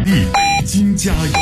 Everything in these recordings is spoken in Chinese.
力北京加油！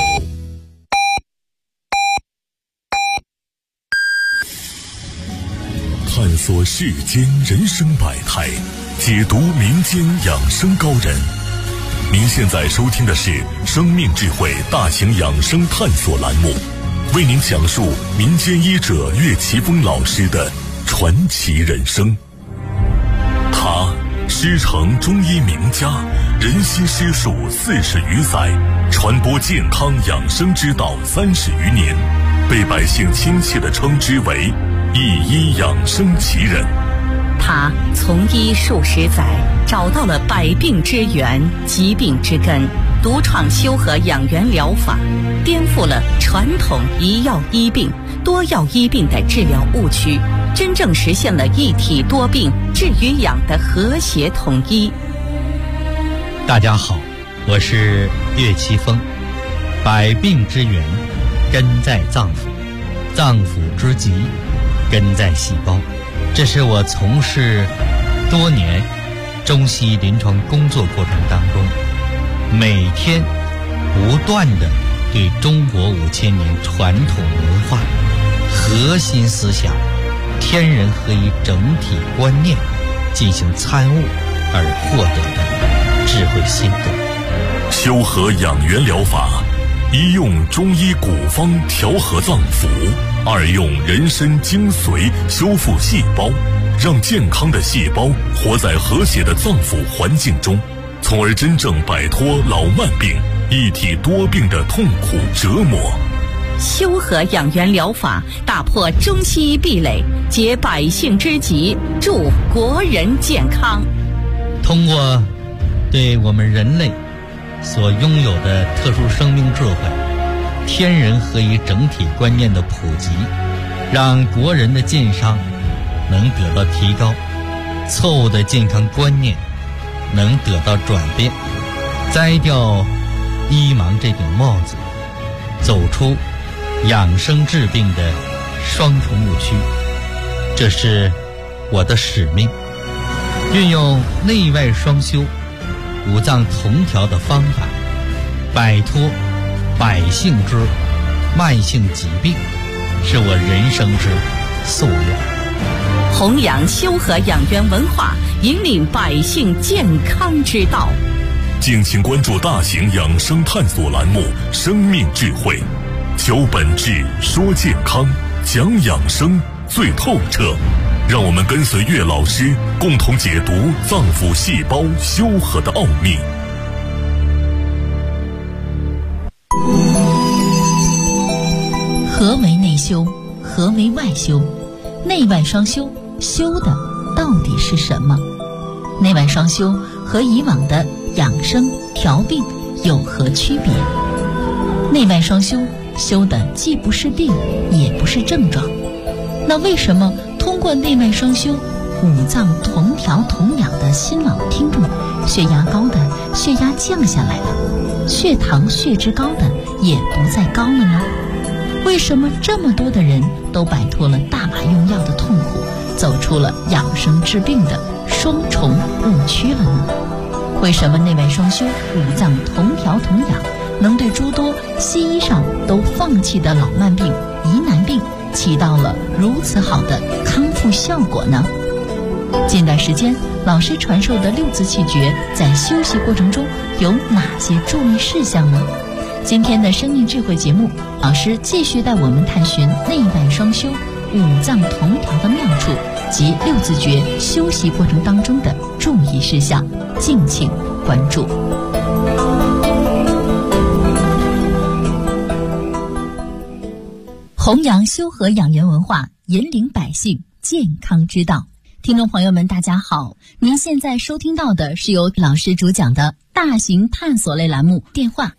探索世间人生百态，解读民间养生高人。您现在收听的是生命智慧大型养生探索栏目，为您讲述民间医者岳奇峰老师的传奇人生。他师承中医名家，人心师术40余载，传播健康养生之道30余年，被百姓亲切地称之为一医养生奇人。 他从医数十载，找到了百病之源、疾病之根，独创修和养元疗法，颠覆了传统一药医病、多药医病的治疗误区，真正实现了一体多病、治与养的和谐统一。 大家好，我是岳奇峰。百病之源根在脏腑，脏腑之疾根在细胞。这是我从事多年中西医临床工作过程当中，每天不断地对中国5000年传统文化核心思想天人合一整体观念进行参悟而获得的智慧心得。 修和养元疗法，一用中医古方调和脏腑，二用人参精髓修复细胞，让健康的细胞活在和谐的脏腑环境中，从而真正摆脱老慢病、一体多病的痛苦折磨。 修和养元疗法打破中西医壁垒，解百姓之急，助国人健康。 通过对我们人类所拥有的特殊生命智慧、天人合一整体观念的普及，让国人的健康能得到提高，错误的健康观念能得到转变，摘掉医盲这顶帽子，走出养生治病的双重误区。这是我的使命，运用内外双修、五脏同调的方法，摆脱百姓之慢性疾病，是我人生之夙愿。 弘扬修和养元文化，引领百姓健康之道。 敬请关注大型养生探索栏目《生命智慧》，求本质，说健康，讲养生最透彻。让我们跟随岳老师，共同解读脏腑细胞修和的奥秘。 何为内修？何为外修？内外双修，修的到底是什么？内外双修和以往的养生调病有何区别？内外双修修的既不是病，也不是症状。那为什么通过内外双修，五脏同调同养的新老听众，血压高的血压降下来了，血糖血脂高的也不再高了呢？为什么这么多的人都摆脱了大把用药的痛苦，走出了养生治病的双重误区了呢？为什么内外双修、五脏同调同养能对诸多西医上都放弃的老慢病、疑难病起到了如此好的康复效果呢？近段时间老师传授的6字气诀在休息过程中有哪些注意事项呢？今天的生命智慧节目，老师继续带我们探寻内外双修、五脏同调的妙处及6字诀休息过程当中的注意事项，敬请关注。弘扬修和养元文化，引领百姓健康之道。听众朋友们大家好，您现在收听到的是由老师主讲的大型探索类栏目，电话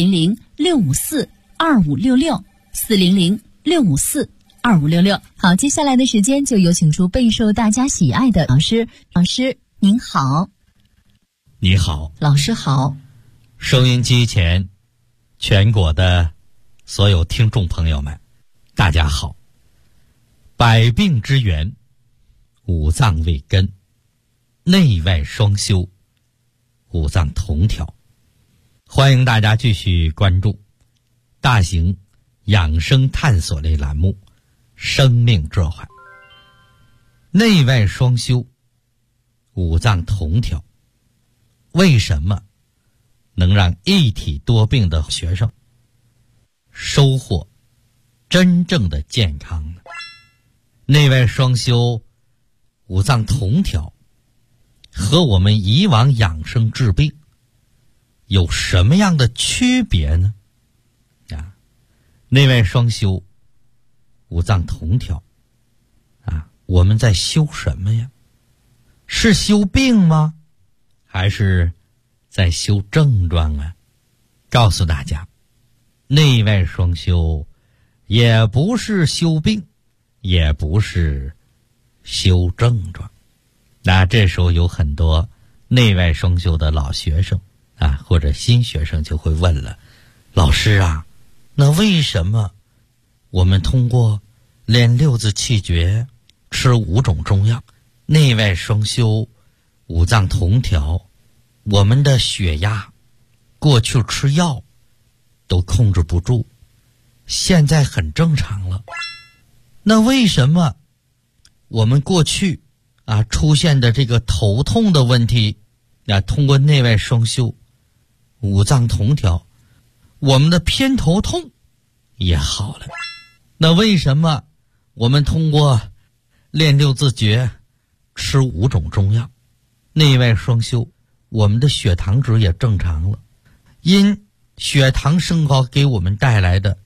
400-654-2566 400-654-2566。好，接下来的时间就有请出备受大家喜爱的老师。老师您好。 你好。 老师好。 收音机前全国的所有听众朋友们大家好。百病之源，五脏为根，内外双修，五脏同调。 欢迎大家继续关注大型养生探索类栏目《生命智慧》。内外双修，五脏同调，为什么能让一体多病的学生收获真正的健康呢？内外双修，五脏同调，和我们以往养生治病有什么样的区别呢？内外双修，五脏同调，我们在修什么呀？是修病吗？还是在修症状啊？告诉大家，内外双修也不是修病，也不是修症状。那这时候有很多内外双修的老学生或者新学生就会问了，老师啊，那为什么我们通过练六字气诀，吃5种中药，内外双修，五脏同调，我们的血压过去吃药都控制不住，现在很正常了？那为什么我们过去出现的这个头痛的问题通过内外双修，五脏同调，我们的偏头痛也好了？那为什么我们通过练六字诀，吃5种中药，内外双修，我们的血糖值也正常了？因血糖升高给我们带来的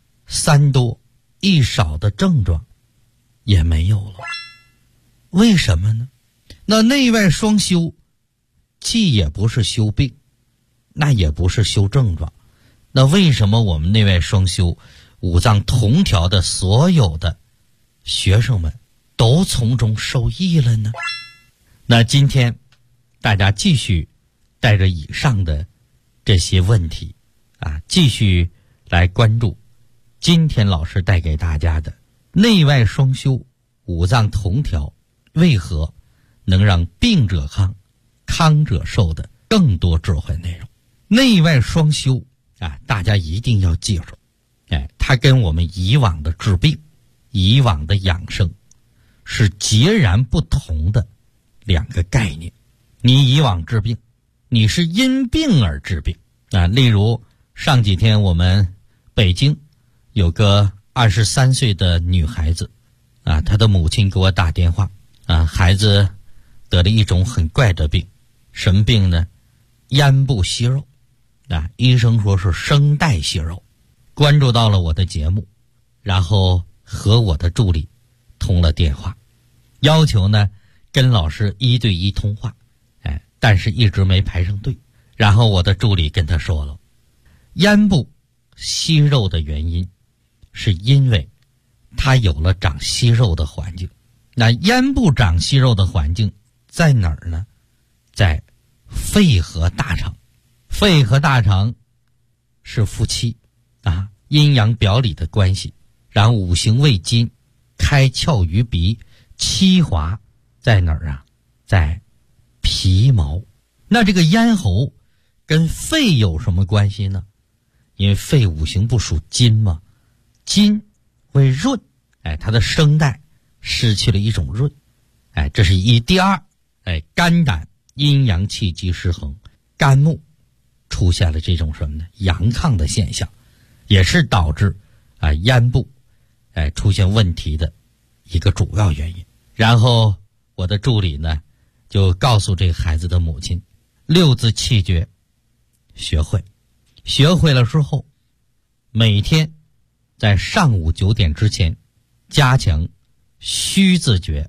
3多1少的症状也没有了，为什么呢？那内外双修既也不是修病，那也不是修症状，那为什么我们内外双修，五脏同调的所有的学生们都从中受益了呢？那今天大家继续带着以上的这些问题继续来关注今天老师带给大家的内外双修，五脏同调，为何能让病者康，康者寿的更多智慧内容。内外双修大家一定要记住，它跟我们以往的治病，以往的养生是截然不同的2个概念。你以往治病，你是因病而治病例如上几天我们北京有个23岁的女孩子她的母亲给我打电话孩子得了一种很怪的病，什么病呢？咽部息肉医生说是声带息肉。关注到了我的节目，然后和我的助理通了电话，要求呢跟老师1对1通话，但是一直没排上队。然后我的助理跟他说了，咽部息肉的原因是因为他有了长息肉的环境。那咽部长息肉的环境在哪儿呢？在肺和大肠。肺和大肠是夫妻阴阳表里的关系。然后五行为金，开窍于鼻，七华在哪儿在皮毛。那这个咽喉跟肺有什么关系呢？因为肺五行不属金嘛，金会润，它的声带失去了一种润，这是一。第二，肝胆阴阳气机失衡，肝木出现了这种什么呢？阳亢的现象，也是导致咽部出现问题的一个主要原因。然后我的助理呢就告诉这个孩子的母亲，六字气诀学会了之后，每天在上午9点之前加强虚字诀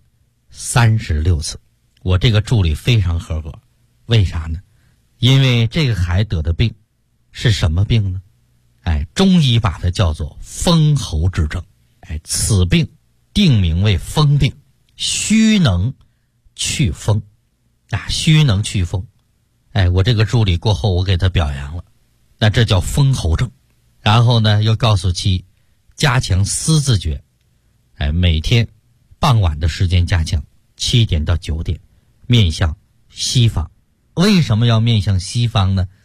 36次。我这个助理非常合格，为啥呢？因为这个孩子得的病是什么病呢？中医把它叫做风喉之症。此病定名为风病，虚能去风虚能去风。我这个助理过后我给他表扬了，那这叫风喉症。然后呢又告诉其加强思字诀，每天傍晚的时间加强7点到9点，面向西方。为什么要面向西方呢？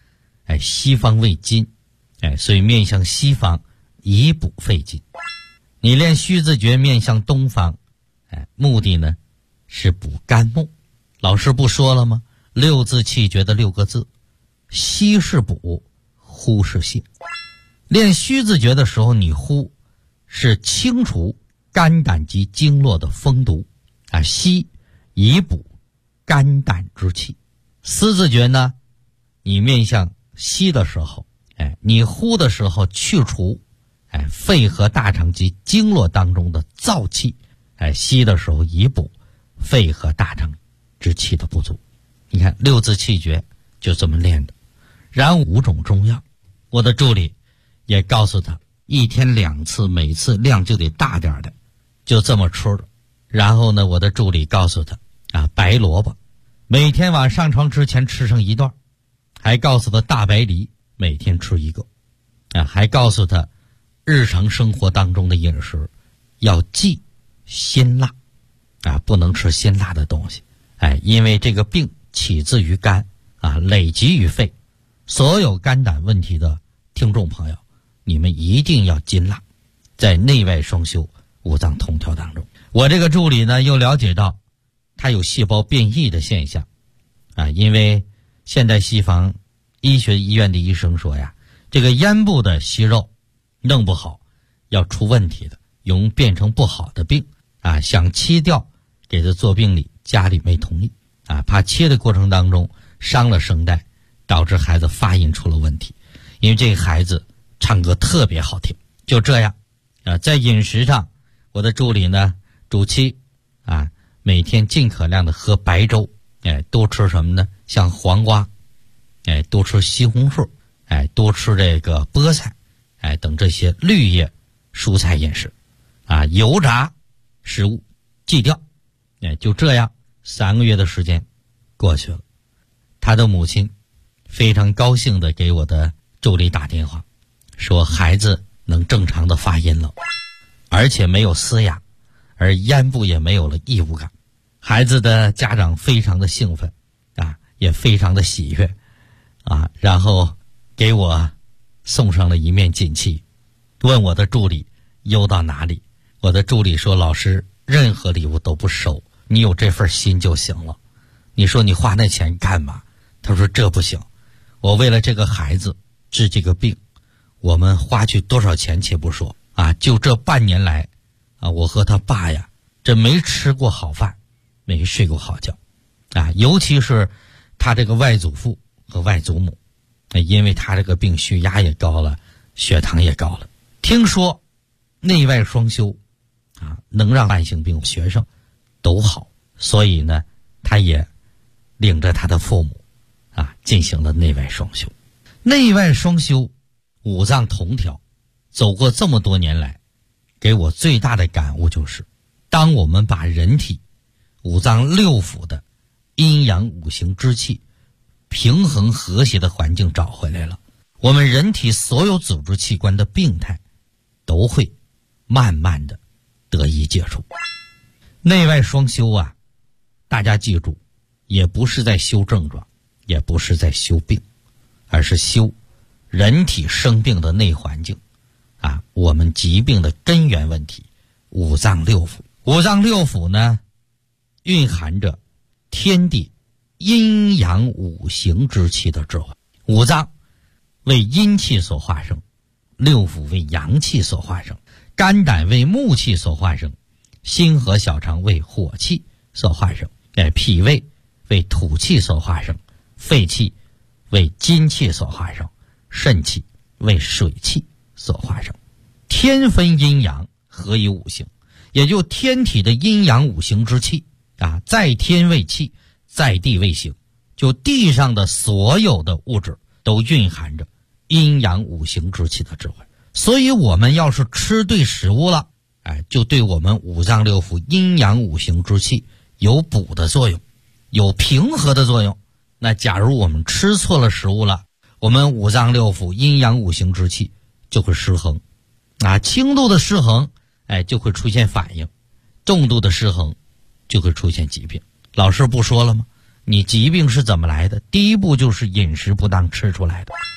西方为金，所以面向西方以补肺金。你练虚字诀面向东方，目的呢是补肝木。老师不说了吗？六字气诀的6个字，吸是补，呼是泻。练虚字诀的时候，你呼是清除肝胆及经络的风毒，吸以补肝胆之气。思字诀呢，你面向吸的时候，你呼的时候去除肺和大肠及经络当中的燥气，吸的时候以补肺和大肠之气的不足。你看6字气诀就这么练的。然后5种中药，我的助理也告诉他1天2次，每次量就得大点的，就这么吃的。然后呢，我的助理告诉他白萝卜每天晚上床之前吃上1段，还告诉他大白梨每天吃1个，还告诉他日常生活当中的饮食要忌辛辣，不能吃辛辣的东西，因为这个病起自于肝，累积于肺。所有肝胆问题的听众朋友，你们一定要禁辣，在内外双修五脏通调当中。我这个助理呢，又了解到他有细胞变异的现象，因为现代西方医学医院的医生说呀，这个咽部的息肉弄不好要出问题的，容易变成不好的病，想切掉给他做病理，家里没同意，怕切的过程当中伤了声带，导致孩子发音出了问题。因为这个孩子唱歌特别好听。就这样在饮食上，我的助理呢主妻每天尽可量的喝白粥，多吃什么呢？像黄瓜，多吃西红柿，多吃这个菠菜，等这些绿叶蔬菜饮食，油炸食物忌掉。就这样3个月的时间过去了，他的母亲非常高兴的给我的助理打电话，说孩子能正常的发音了，而且没有嘶哑，而咽部也没有了异物感。孩子的家长非常的兴奋，也非常的喜悦，然后给我送上了一面锦旗，问我的助理邮到哪里。我的助理说，老师任何礼物都不收，你有这份心就行了。你说你花那钱干嘛？他说这不行，我为了这个孩子治这个病，我们花去多少钱且不说，就这半年来，我和他爸呀，这没吃过好饭，没睡过好觉，尤其是他这个外祖父和外祖母，因为他这个病血压也高了，血糖也高了。听说内外双修能让慢性病学生都好，所以呢，他也领着他的父母进行了内外双修。内外双修，五脏同调，走过这么多年来，给我最大的感悟就是，当我们把人体五脏六腑的阴阳五行之气平衡和谐的环境找回来了，我们人体所有组织器官的病态都会慢慢的得以解除。内外双修大家记住，也不是在修症状，也不是在修病，而是修人体生病的内环境，我们疾病的根源问题，五脏六腑。五脏六腑呢，蕴含着天地阴阳五行之气的智慧。五脏为阴气所化生，六腑为阳气所化生，肝胆为木气所化生，心和小肠为火气所化生，脾胃为土气所化生，肺气为金气所化生，肾气为水气所化生。天分阴阳，合以五行，也就天体的阴阳五行之气在天为气，在地为形，就地上的所有的物质都蕴含着阴阳五行之气的智慧。所以我们要是吃对食物了，就对我们五脏六腑阴阳五行之气有补的作用，有平和的作用。那假如我们吃错了食物了，我们五脏六腑阴阳五行之气就会失衡，轻度的失衡，就会出现反应，重度的失衡就会出现疾病。老师不说了吗？你疾病是怎么来的？第一步就是饮食不当吃出来的。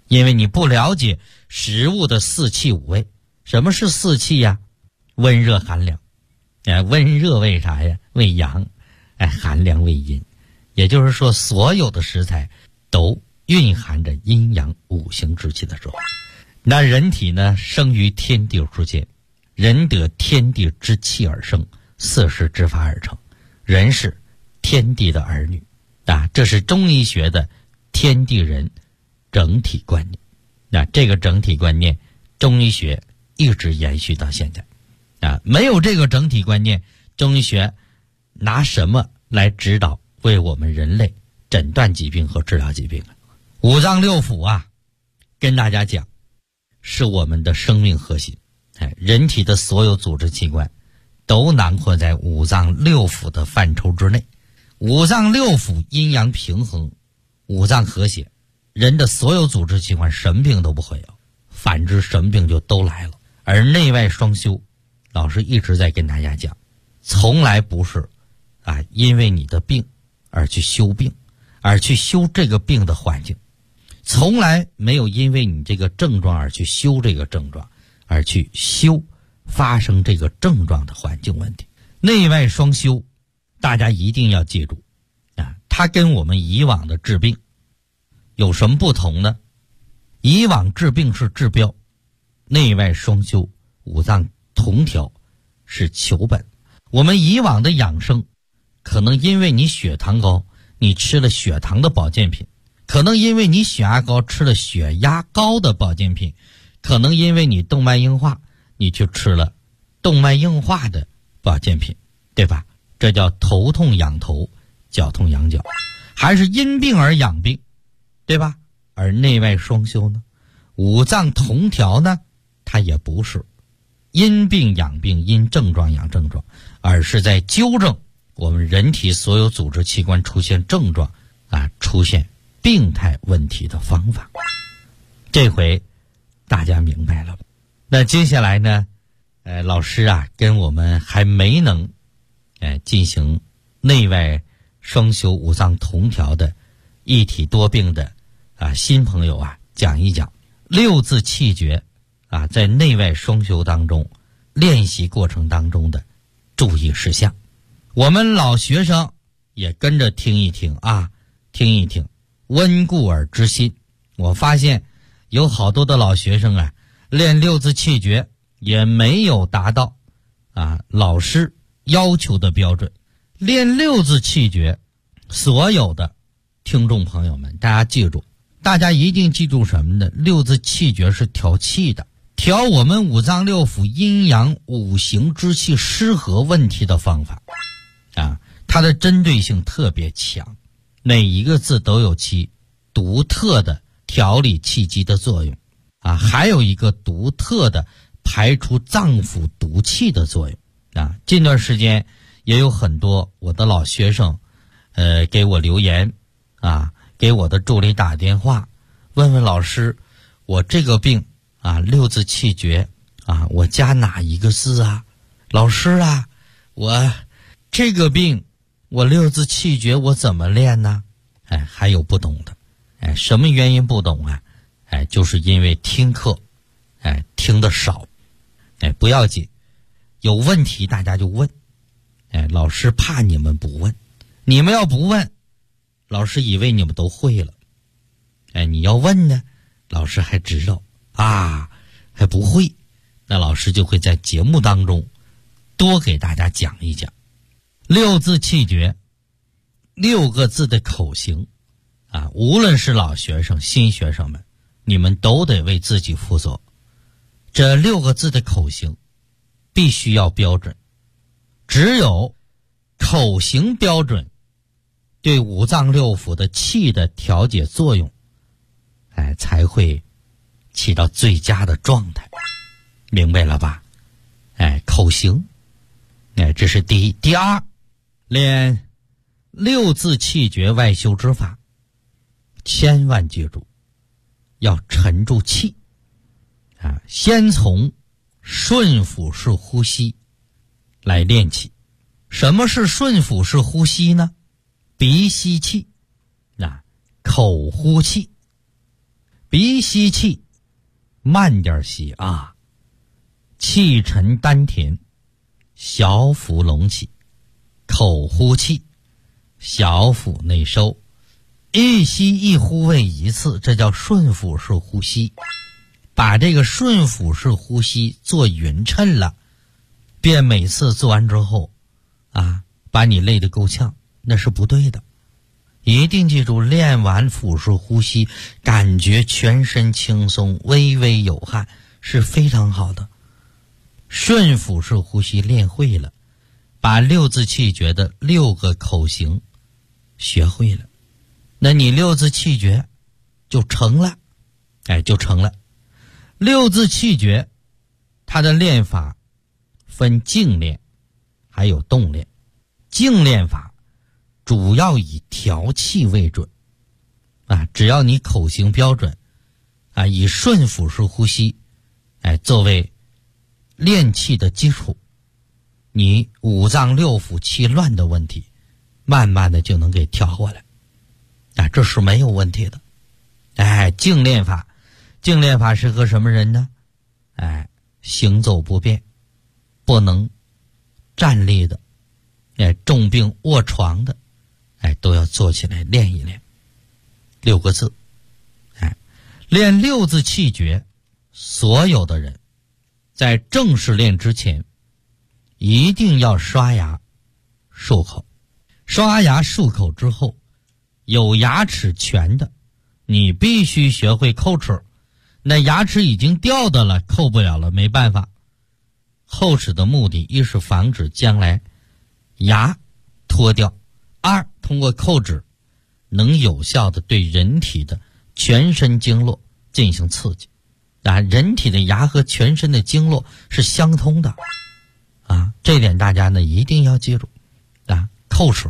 因为你不了解食物的四气五味。什么是四气呀？温热寒凉。温热为啥呀？为阳。寒凉为阴。也就是说，所有的食材都蕴含着阴阳五行之气的作用。那人体呢，生于天地之间，人得天地之气而生，四时之法而成，人是天地的儿女这是中医学的天地人整体观念。那这个整体观念，中医学一直延续到现在没有这个整体观念，中医学拿什么来指导为我们人类诊断疾病和治疗疾病？五脏六腑跟大家讲，是我们的生命核心。人体的所有组织器官都囊括在五脏六腑的范畴之内。五脏六腑阴阳平衡，五脏和谐，人的所有组织器官什么病都不会有，反之什么病就都来了。而内外双修，老师一直在跟大家讲，从来不是因为你的病而去修病，而去修这个病的环境，从来没有因为你这个症状而去修这个症状，而去修发生这个症状的环境问题。内外双修，大家一定要记住它跟我们以往的治病有什么不同呢？以往治病是治标，内外双修，五脏同调是求本。我们以往的养生，可能因为你血糖高，你吃了血糖的保健品，可能因为你血压高，吃了血压高的保健品，可能因为你动脉硬化，你去吃了动脉硬化的保健品，对吧？这叫头痛养头，脚痛养脚。还是因病而养病，对吧？而内外双修呢，五脏同调呢，它也不是因病养病，因症状养症状，而是在纠正我们人体所有组织器官出现症状出现病态问题的方法。这回大家明白了吧？那接下来呢，老师跟我们还没能进行内外双修五脏同调的一体多病的新朋友讲一讲六字气诀在内外双修当中练习过程当中的注意事项。我们老学生也跟着听一听听一听，温故而知新。我发现有好多的老学生练六字气诀也没有达到老师要求的标准。练六字气诀，所有的听众朋友们，大家记住，大家一定记住什么呢？六字气诀是调气的，调我们五脏六腑阴阳五行之气失和问题的方法它的针对性特别强，每一个字都有其独特的调理气机的作用还有一个独特的排除脏腑毒气的作用近段时间也有很多我的老学生给我留言给我的助理打电话问问老师，我这个病六字气诀我加哪一个字老师我这个病我六字气诀我怎么练呢？还有不懂的什么原因不懂就是因为听课听得少不要紧，有问题大家就问老师怕你们不问，你们要不问，老师以为你们都会了你要问呢，老师还知道还不会，那老师就会在节目当中多给大家讲一讲六字气诀6个字的口型无论是老学生新学生们，你们都得为自己负责。这6个字的口型必须要标准，只有口型标准，对五脏六腑的气的调节作用才会起到最佳的状态，明白了吧？口型这是第一。第二，练6字气诀外修之法，千万记住要沉住气先从顺腹式呼吸来练起。什么是顺腹式呼吸呢？鼻吸气口呼气。 鼻吸气，慢点吸啊，气沉丹田，小腹隆起，口呼气，小腹内收，一吸一呼为一次，这叫顺腹式呼吸。把这个顺腹式呼吸做匀称了，别每次做完之后把你累得够呛，那是不对的。一定记住，练完腹式呼吸，感觉全身轻松，微微有汗，是非常好的。顺腹式呼吸练会了，把六字气诀的6个口型学会了，那你六字气诀就成了，就成了。六字气诀它的练法分静练还有动练。静练法主要以调气为准只要你口型标准以顺腹式呼吸作为练气的基础，你五脏六腑气乱的问题慢慢的就能给调过来这是没有问题的。静练法适合什么人呢？行走不便，不能站立的，重病卧床的，都要做起来练一练。6个字，练6字气诀，所有的人在正式练之前，一定要刷牙漱口。刷牙漱口之后，有牙齿全的，你必须学会叩齿。那牙齿已经掉的了，扣不了了，没办法。叩齿的目的，一是防止将来牙脱掉，2通过叩齿能有效的对人体的全身经络进行刺激人体的牙和全身的经络是相通的这点大家呢一定要记住叩齿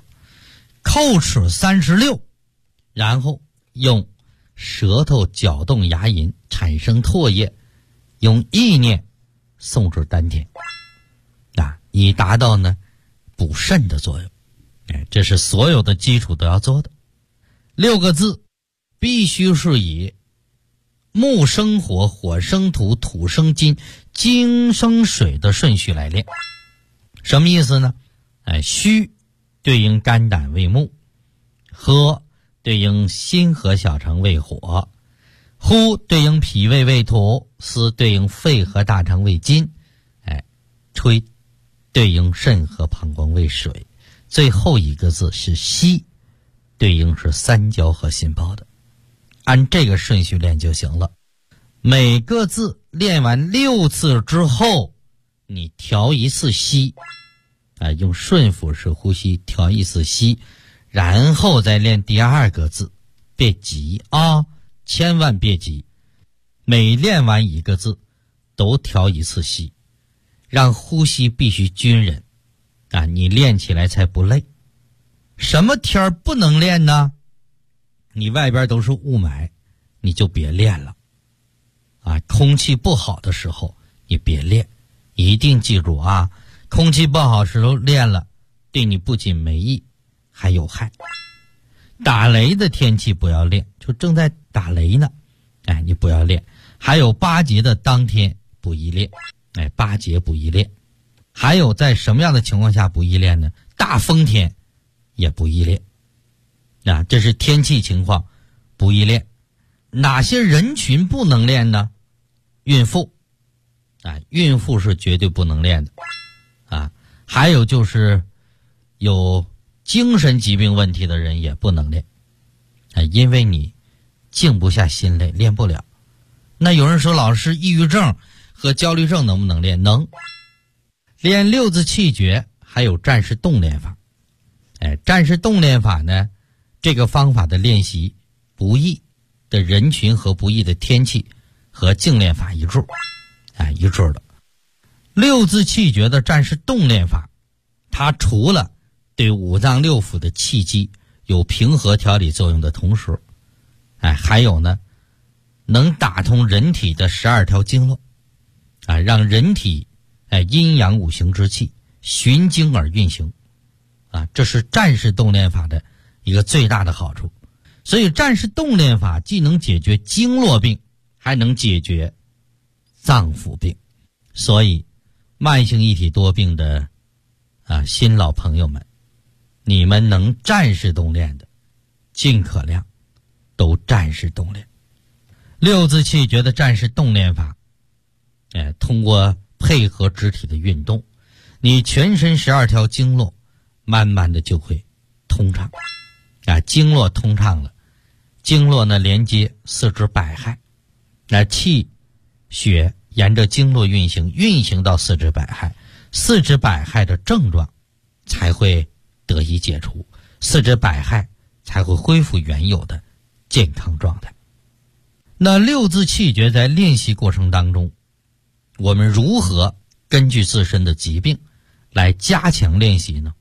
36，然后用舌头搅动牙龈产生唾液，用意念送至丹田以达到呢补肾的作用。这是所有的基础都要做的。6个字必须是以木生火，火生土，土生金，金生水的顺序来练。什么意思呢？虚对应肝胆为木，喝对应心和小肠为火，呼对应脾胃为土，思对应肺和大肠为金，吹对应肾和膀胱为水，最后一个字是吸，对应是三焦和心包的。按这个顺序练就行了。每个字练完6次之后，你调一次吸用顺腹式呼吸调一次吸，然后再练第2个字。别急千万别急，每练完一个字都调一次吸，让呼吸必须均匀你练起来才不累。什么天不能练呢？你外边都是雾霾，你就别练了空气不好的时候你别练，一定记住空气不好时候练了，对你不仅没益还有害。打雷的天气不要练，就正在打雷呢你不要练。还有8节的当天不宜练8节不宜练。还有在什么样的情况下不宜练呢？大风天也不宜练这是天气情况不宜练。哪些人群不能练呢？孕妇孕妇是绝对不能练的还有就是有精神疾病问题的人也不能练因为你静不下心来，练不了。那有人说，老师，抑郁症和焦虑症能不能练？能。练6字气诀还有战士动练法战士动练法呢，这个方法的练习不易的人群和不易的天气和静练法一致一致的。6字气诀的战士动练法，它除了对五脏六腑的气机有平和调理作用的同时还有呢能打通人体的12条经络让人体阴阳五行之气循经而运行这是战士动练法的一个最大的好处。 所以战士动练法既能解决经络病，还能解决脏腑病。所以慢性一体多病的新老朋友们，你们能战士动练的尽可量都战士动练。六字气诀的战士动练法，通过配合肢体的运动，你全身12条经络慢慢的就会通畅。经络通畅了，经络呢连接四肢百骸，气血沿着经络运行到四肢百骸，四肢百骸的症状才会得以解除，四肢百骸才会恢复原有的健康状态。那六字气诀在练习过程当中，我们如何根据自身的疾病来加强练习呢？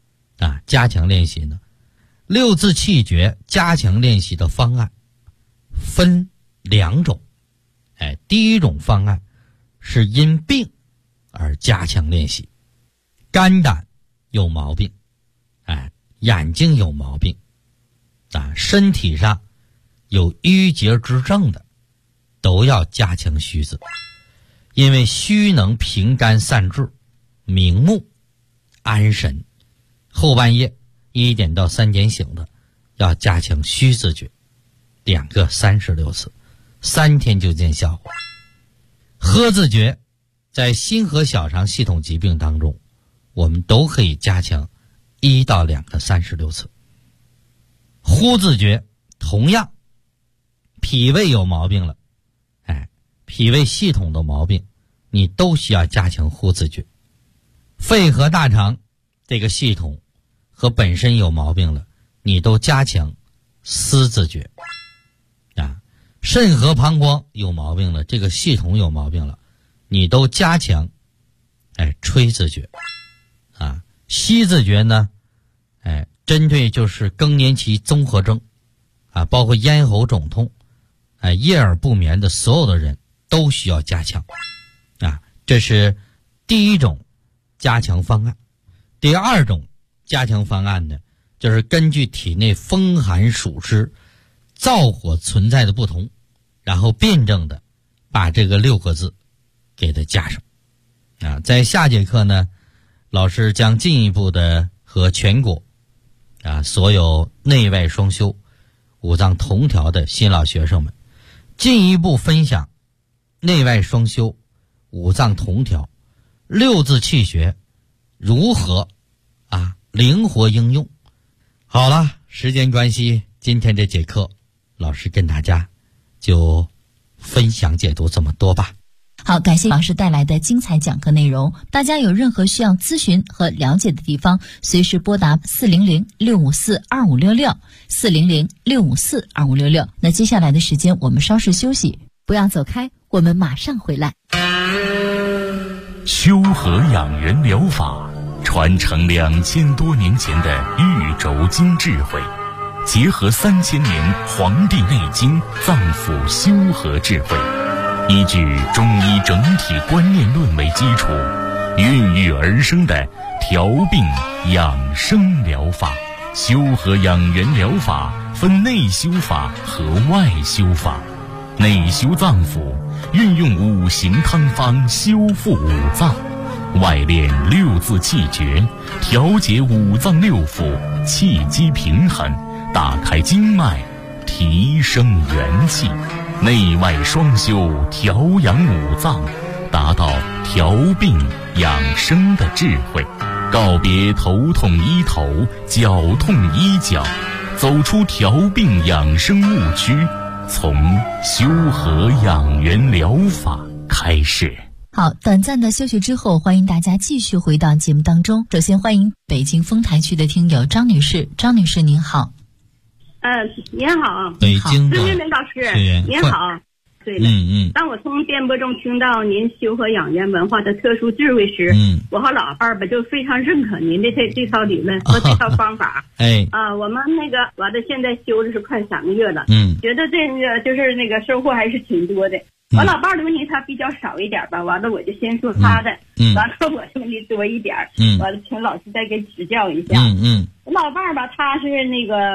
六字气诀加强练习的方案分2种。第一种方案是因病而加强练习，肝胆有毛病，眼睛有毛病，身体上有淤结之症的，都要加强虚字，因为虚能平肝散滞，明目安神。后半夜1点到3点醒的，要加强虚字诀，2个36次，3天就见效果。喝字诀在心和小肠系统疾病当中，我们都可以加强1到2个36次。呼字诀同样，脾胃有毛病了，脾胃系统的毛病，你都需要加强呼字诀。肺和大肠这个系统和本身有毛病了，你都加强思字诀。肾和膀胱有毛病了，这个系统有毛病了，你都加强吹字诀。吸字诀呢，针对就是更年期综合征包括咽喉肿痛夜耳不眠的所有的人都需要加强。这是第一种加强方案。第二种加强方案呢，就是根据体内风寒暑湿燥火存在的不同，然后辩证的把这个6个字给它加上。在下节课呢，老师将进一步的和全国所有内外双修五脏同调的新老学生们进一步分享内外双修五脏同调6字气诀如何灵活应用。好了，时间关系，今天这节课老师跟大家就分享解读这么多吧。 好，感谢老师带来的精彩讲课内容。大家有任何需要咨询和了解的地方，随时拨打400-654-2566 400-654-2566。那接下来的时间我们稍事休息，不要走开，我们马上回来。 修和养元疗法传承2000多年前的玉轴经智慧，结合3000年《黄帝内经》脏腑修和智慧，依据中医整体观念论为基础，孕育而生的调病养生疗法。修和养元疗法分内修法和外修法。内修脏腑，运用5行汤方修复五脏；外练6字气诀，调节五脏六腑，气机平衡，打开经脉，提升元气。内外双修，调养五脏，达到调病养生的智慧。告别头痛医头，脚痛医脚，走出调病养生误区，从修和养元疗法开始。 好，短暂的休息之后，欢迎大家继续回到节目当中。首先欢迎北京丰台区的听友张女士。张女士您好。 您好， 北京的孙云林老师，您好。对了，当我从电波中听到您修和养元文化的特殊智慧时，我和老伴儿吧就非常认可您的这套理论和这套方法。我们完了现在修的是快3个月了，觉得这个就是收获还是挺多的。我老伴儿的问题他比较少一点吧，完了我就先说他的，完了我的问题多一点，完了请老师再给指教一下。我老伴儿吧，他是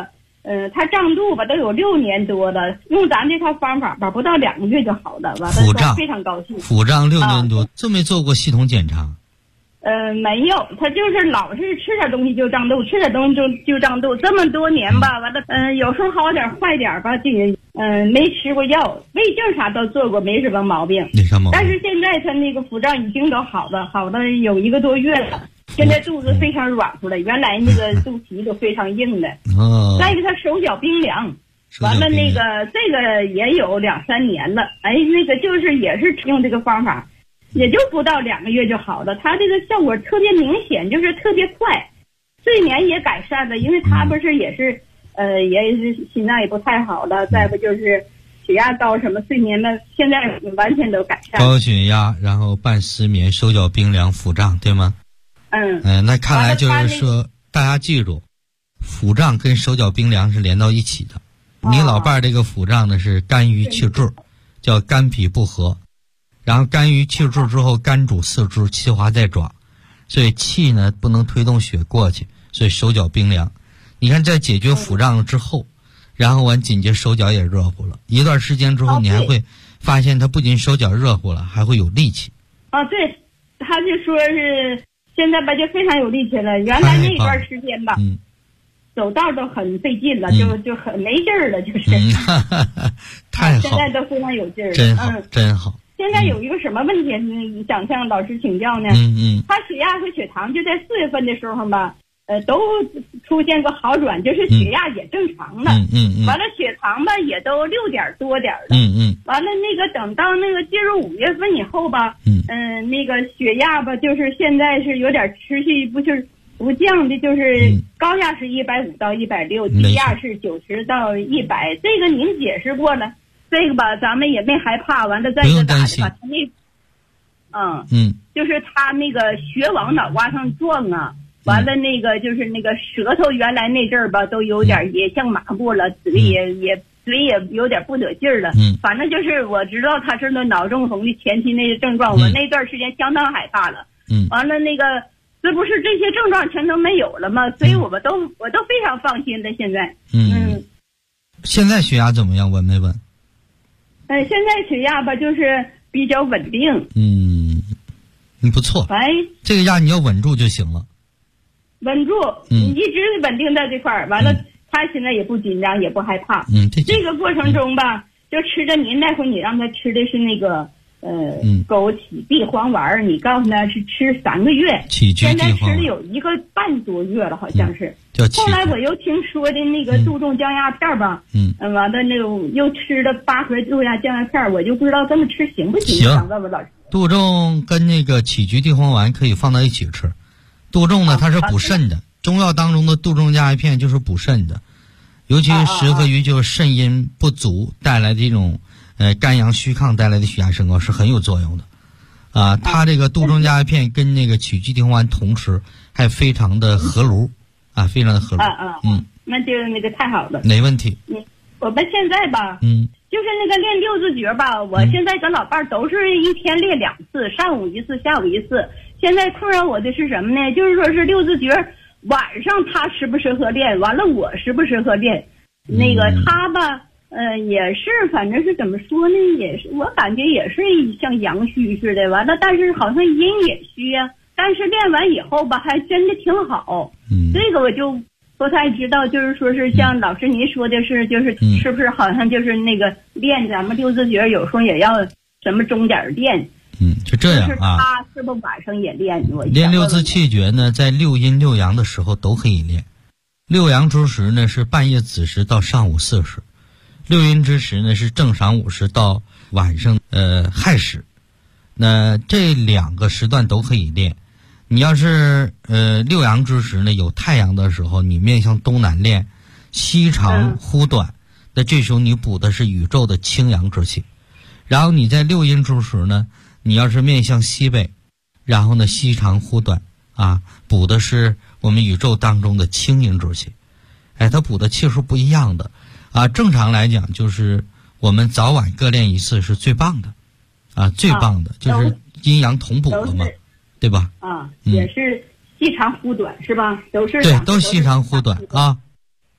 它胀肚吧都有6年多了，用咱这套方法吧，不到2个月就好了。完腹胀非常高兴。 腹胀6年多，就没做过系统检查？ 没有，他就是老是吃点东西就胀肚，吃点东西就胀肚，这么多年吧，完了，有时候好点坏点吧，这个没吃过药，胃镜啥都做过，没什么毛病。 没什么毛病。 但是现在他那个腹胀已经都好了有1个多月了。现在肚子非常软乎了，原来那个肚脐都非常硬的。再一个他手脚冰凉，完了那个这个也有2、3年了。那个就是也是用这个方法，也就不到2个月就好了。他这个效果特别明显，就是特别快，睡眠也改善了，因为他不是也是也是心脏也不太好了，再不就是血压高什么，睡眠呢现在完全都改善。 高血压，然后伴失眠，手脚冰凉，腹胀，对吗？那看来就是说，大家记住，腹胀跟手脚冰凉是连到一起的。你老伴儿这个腹胀呢是肝郁气滞，叫肝脾不和，然后肝郁气滞之后，肝主四肢，气化在爪，所以气呢不能推动血过去，所以手脚冰凉。你看，在解决腹胀之后，然后完紧接手脚也热乎了，一段时间之后，你还会发现他不仅手脚热乎了，还会有力气。 对，他就说是。现在吧就非常有力气了，原来那段时间吧，走道都很费劲了，就很没劲儿了，就是。 太好。 现在都非常有劲儿了。 真好，真好。 现在有一个什么问题，想向老师请教呢？他血压和血糖就在4月份的时候吧，都出现过好转，就是血压也正常了。完了血糖吧也都6点多点了。完了那个等到那个进入5月份以后吧，那个血压吧就是现在是有点持续不降的，就是高压是150到160，低压是90到100。这个您解释过了，这个吧咱们也没害怕。完了再一个咋的吧，他就是他那个血往脑瓜上撞啊。完了那个就是那个舌头原来那阵儿吧都有点也像麻过了，嘴也有点不得劲儿了。反正就是我知道他是那脑中风的前期那些症状，我那段时间相当害怕了。完了那个这不是这些症状全都没有了吗？所以我都非常放心了。现在现在血压怎么样？稳没稳？ 现在血压吧就是比较稳定。 不错。这个压你要稳住就行了。 稳住，一直稳定在这块儿。完了，他现在也不紧张，也不害怕。这个过程中吧，就吃的您那会你让他吃的是那个枸杞地黄丸，你告诉他是吃3个月，现在吃了有1个半多月了，好像是。后来我又听说的那个杜仲降压片吧，完了那个又吃了8盒杜仲降压片，我就不知道这么吃行不行？想问问老师。 杜仲跟那个杞菊地黄丸可以放到一起吃。杜仲呢，它是补肾的，中药当中的杜仲降压片就是补肾的，尤其适合于就是肾阴不足带来的这种肝阳虚亢带来的血压升高是很有作用的。它这个杜仲降压片跟那个杞菊地黄丸同吃，还非常的合炉非常的合炉。 那就那个太好了， 没问题。 我们现在吧，就是那个练6字诀吧，我现在跟老伴儿都是1天练2次，上午1次，下午1次。现在困扰我的是什么呢？就是说是6字诀晚上他适不适合练，完了我适不适合练？那个他吧，也是，反正是怎么说呢？也是我感觉也是像阳虚似的，完了，但是好像阴也虚呀。但是练完以后吧，还真的挺好。这个我就不太知道，就是说是像老师您说的是，就是是不是好像就是那个练咱们6字诀，有时候也要什么钟点练。 就这样啊。 他是不是晚上也练？ 练6字气诀呢，在6阴6阳的时候都可以练。6阳之时呢是半夜子时到上午4时，6阴之时呢是正晌午时到晚上亥时。那这2个时段都可以练。你要是6阳之时呢，有太阳的时候，你面向东南练，西长忽短，那这时候你补的是宇宙的清阳之气。然后你在6阴之时呢，你要是面向西北，然后呢西长忽短补的是我们宇宙当中的清阴之气。它补的气数不一样的正常来讲就是我们早晚各练1次是最棒的最棒的就是阴阳同补了嘛，对吧？ 也是西长忽短是吧？都是对，都西长忽短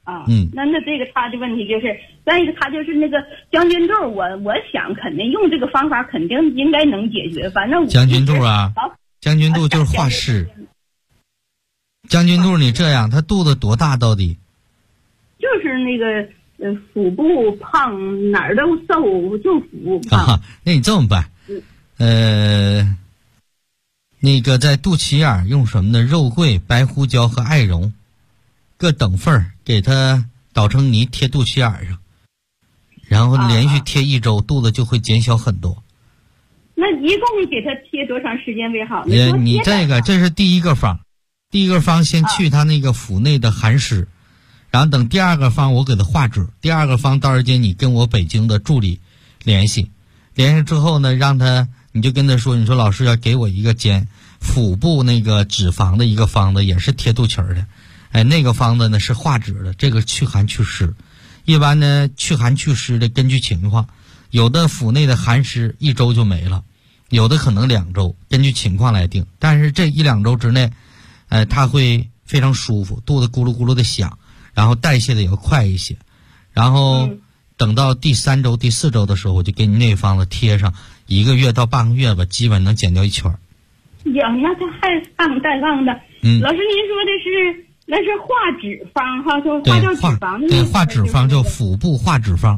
啊，那这个他的问题就是，再一个他就是那个将军肚，我想肯定用这个方法肯定应该能解决。反正将军肚啊，将军肚就是化湿。将军肚你这样，他肚子多大到底？ 就是那个腹部胖，哪儿都瘦，就腹部胖。 那你这么办？那个在肚脐眼用什么呢？肉桂、白胡椒和艾绒各等份儿，给它捣成泥贴肚脐眼上，然后连续贴1周，肚子就会减小很多。 那一共给他贴多长时间为好？ 你这是第一个方，先去他那个腹内的寒湿，然后等第二个方我给他化脂。第二个方到时间你跟我北京的助理联系之后呢，你就跟他说，你说老师要给我一个减腹部那个脂肪的一个方子，也是贴肚脐的。那个方子呢是化脂的，这个去寒祛湿。一般呢去寒祛湿的根据情况，有的腹内的寒湿1周就没了，有的可能2周，根据情况来定。但是这1-2周之内，它会非常舒服，肚子咕噜咕噜的响，然后代谢的也要快一些。然后等到第3周、第4周的时候，我就给你那方子贴上，1个月到半个月吧，基本能减掉1圈。 呀，那他还上带杠的。老师您说的是那是化脂肪哈，就化掉脂肪的。 对，化脂肪叫腹部化脂肪。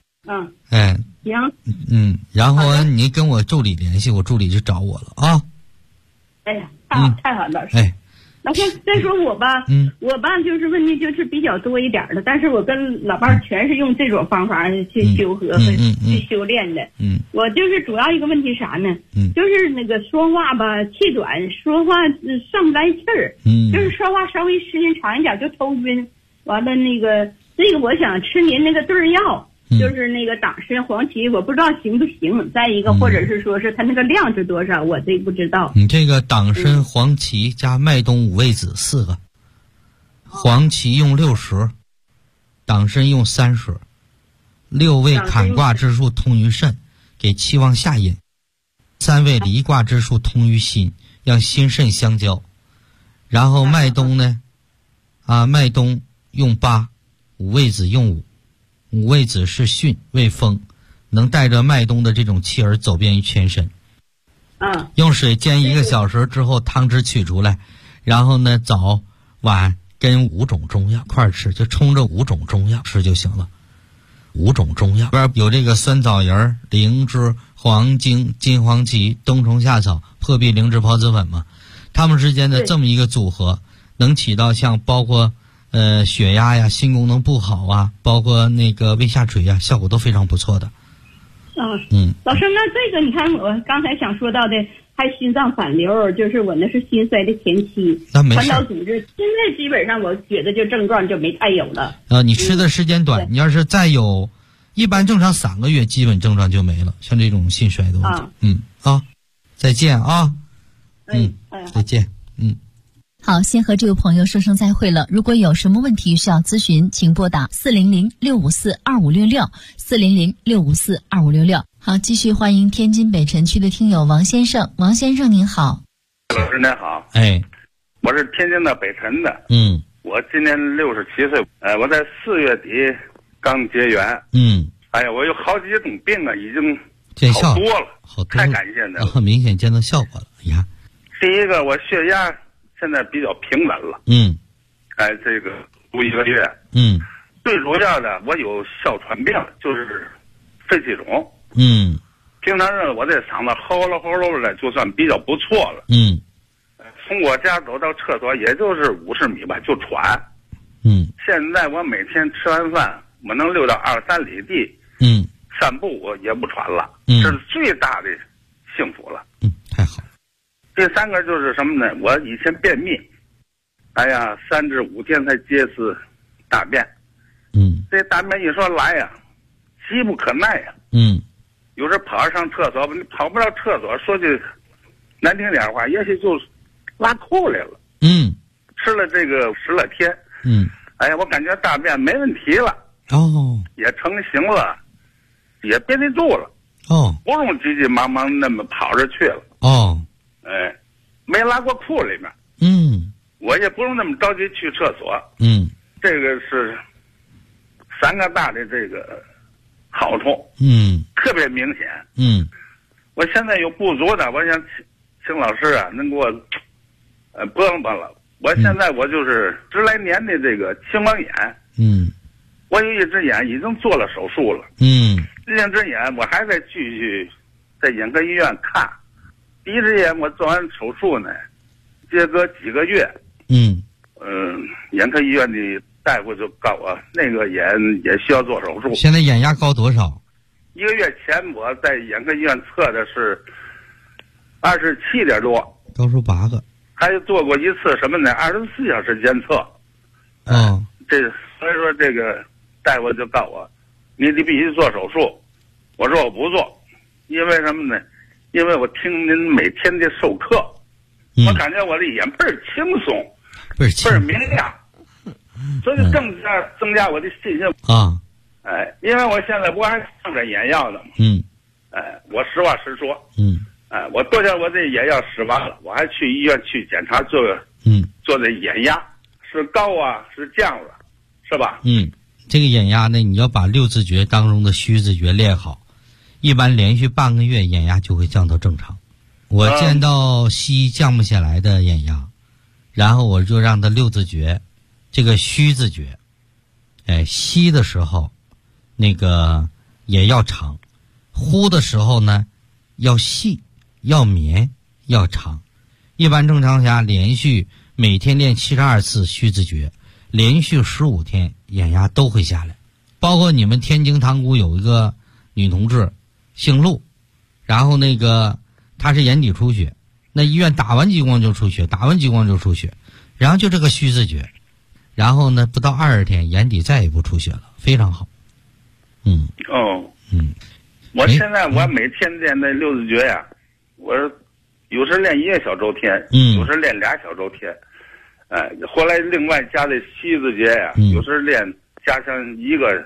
行。 然后你跟我助理联系，我助理就找我了啊。 哎呀，太好了，老师。老师，再说我吧，我吧就是问题就是比较多一点的，但是我跟老伴儿全是用这种方法去修和去修炼的。我就是主要一个问题啥呢？就是那个说话吧气短，说话上不来气儿，就是说话稍微时间长一点就头晕。完了那个我想吃您那个对药。就是那个党参黄芪，我不知道行不行。再一个，或者是说是它那个量是多少，我这不知道。 你这个党参黄芪加麦冬五味子4个，黄芪用60，党参用30，6味坎卦之术通于肾，给气旺下阴；3味离卦之术通于心，让心肾相交。然后麦冬呢，麦冬用8，五味子用5。五味子是巽为风，能带着麦冬的这种气儿走遍于全身。用水煎1个小时之后，汤汁取出来，然后呢早晚跟5种中药一块吃，就冲着5种中药吃就行了。5种中药边有这个酸枣仁、灵芝、黄精、金黄芪、冬虫夏草、破壁灵芝孢子粉嘛，它们之间的这么一个组合，能起到像包括血压呀、心功能不好啊，包括那个胃下垂呀，效果都非常不错的。 老师，那这个你看我刚才想说到的，还心脏反流，就是我那是心衰的前期， 那没事。 传导组织现在基本上我觉得就症状就没太有了。 你吃的时间短，你要是再有，一般正常3个月，基本症状就没了。像这种心衰的问题，再见啊，再见， 好，先和这位朋友说声再会了。如果有什么问题需要咨询，请拨打400-654-2566，400-654-2566。好，继续欢迎天津北辰区的听友王先生。王先生您好。 老师您好。我是天津的北辰的。我今年67岁。我在4月底刚结缘。哎呀，我有好几种病啊，已经见效多了，太感谢您了， 明显见到效果了。 第一个，我血压现在比较平稳了。这个读1个月。最主要的，我有哮喘病，就是肺气肿。平常呢，我这嗓子吼喽吼喽的，就算比较不错了。从我家走到厕所也就是50米吧，就喘。现在我每天吃完饭，我能溜到2-3里地。散步我也不喘了。这是最大的幸福了。 太好了。 第3个就是什么呢？我以前便秘，3至5天才接次大便。这大便一说来呀，急不可耐呀。有时跑上厕所，你跑不到厕所，说句难听点话，也许就拉裤来了。吃了这个10来天。我感觉大便没问题了。也成型了，也憋得住了。不用急急忙忙那么跑着去了。没拉过裤里面。我也不用那么着急去厕所。这个是 3个大的这个好处，特别明显，我现在有不足的，我想请老师啊，能给我帮帮了。我现在我就是10来年的这个青光眼，我有一只眼已经做了手术了，另一只眼我还在继续在眼科医院看。第一只眼我做完手术呢，接隔几个月，眼科医院的大夫就告我那个眼也需要做手术。 现在眼压高多少 ？1个月前我在眼科医院测的是27点多， 高出8个。 还做过一次什么呢？24小时监测。所以说这个大夫就告我，你必须做手术。我说我不做，因为什么呢？因为我听您每天的授课，我感觉我的眼倍儿轻松，倍儿明亮，所以就增加我的信心啊。 因为我现在不还上着眼药呢吗？我实话实说，我多少我这眼药使完了，我还去医院去检查做这眼压是高啊是降了，是吧？ 这个眼压呢，你要把6字诀当中的虚字诀练好，一般连续半个月眼压就会降到正常。我见到西医降不下来的眼压，然后我就让他6字诀，这个虚字诀，吸的时候那个也要长，呼的时候呢要细要绵要长。一般正常下连续每天练72次虚字诀，连续15天眼压都会下来。包括你们天津塘沽有一个女同志姓陆，然后那个她是眼底出血，那医院打完激光就出血，然后就这个虚字诀，然后呢不到20天眼底再也不出血了，非常好。 我现在我每天练那6字诀呀，我有时练1个小周天，有时练2小周天，后来另外加的西字诀呀，有时加上一个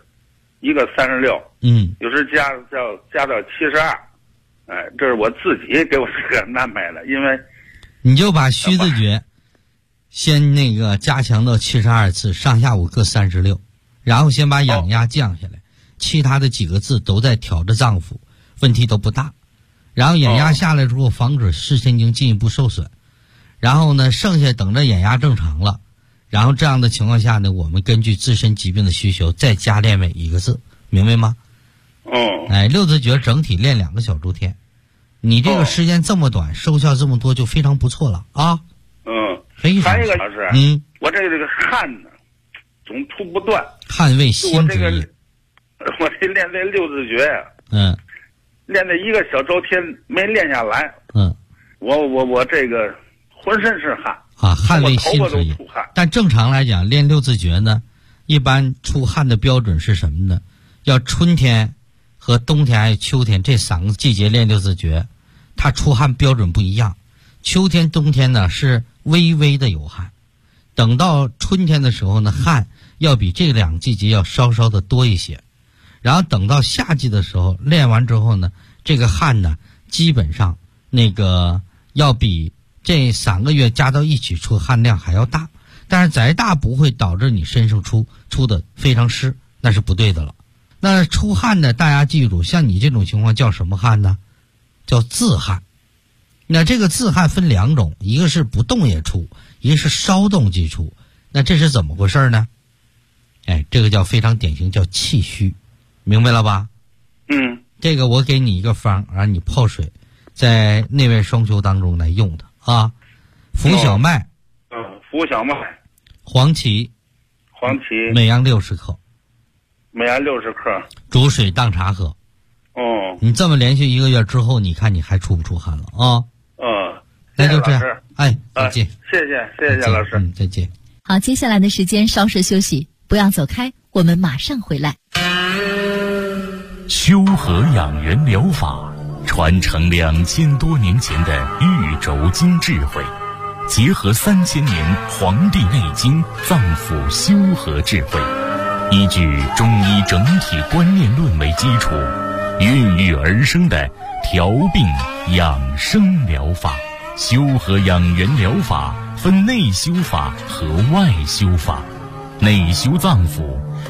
36，有时加到72，这是我自己给我这个安排的，因为你就把虚字诀先那个加强到72次，上下午各36，然后先把眼压降下来，其他的几个字都在调着脏腑，问题都不大。然后眼压下来之后，防止视神经进一步受损。然后呢，剩下等着眼压正常了，然后这样的情况下呢，我们根据自身疾病的需求再加练每一个字，明白吗？6字诀整体练2个小周天，你这个时间这么短，收效这么多就非常不错了啊。非常。 还有一个老师，我这个汗呢总出不断， 汗为心之液。 我这练这6字诀呀，练这1个小周天没练下来，我这个浑身是汗啊，汗为心之液。但正常来讲，练6字诀呢，一般出汗的标准是什么呢？要春天和冬天还有秋天这3个季节练6字诀，它出汗标准不一样。秋天冬天呢是微微的有汗，等到春天的时候呢，汗要比这2个季节要稍稍的多一些，然后等到夏季的时候练完之后呢，这个汗呢基本上那个要比这3个月加到一起出汗量还要大，但是再大不会导致你身上出的非常湿，那是不对的了。那出汗呢，大家记住，像你这种情况叫什么汗呢？叫自汗。那这个自汗分2种，一个是不动也出，一个是稍动即出。那这是怎么回事呢？这个叫非常典型，叫气虚，明白了吧？这个我给你一个方，让你泡水，在内外双修当中来用的啊。浮小麦， 浮小麦， 黄芪，每样60克，煮水当茶喝。你这么连续1个月之后，你看你还出不出汗了啊？那就这样。再见。 谢谢老师。 再见。 好，接下来的时间稍事休息，不要走开，我们马上回来。 修和养元疗法传承2000多年前的玉轴经智慧，结合3000年《黄帝内经》脏腑修和智慧，依据中医整体观念论为基础，孕育而生的调病养生疗法。修和养元疗法分内修法和外修法。内修脏腑，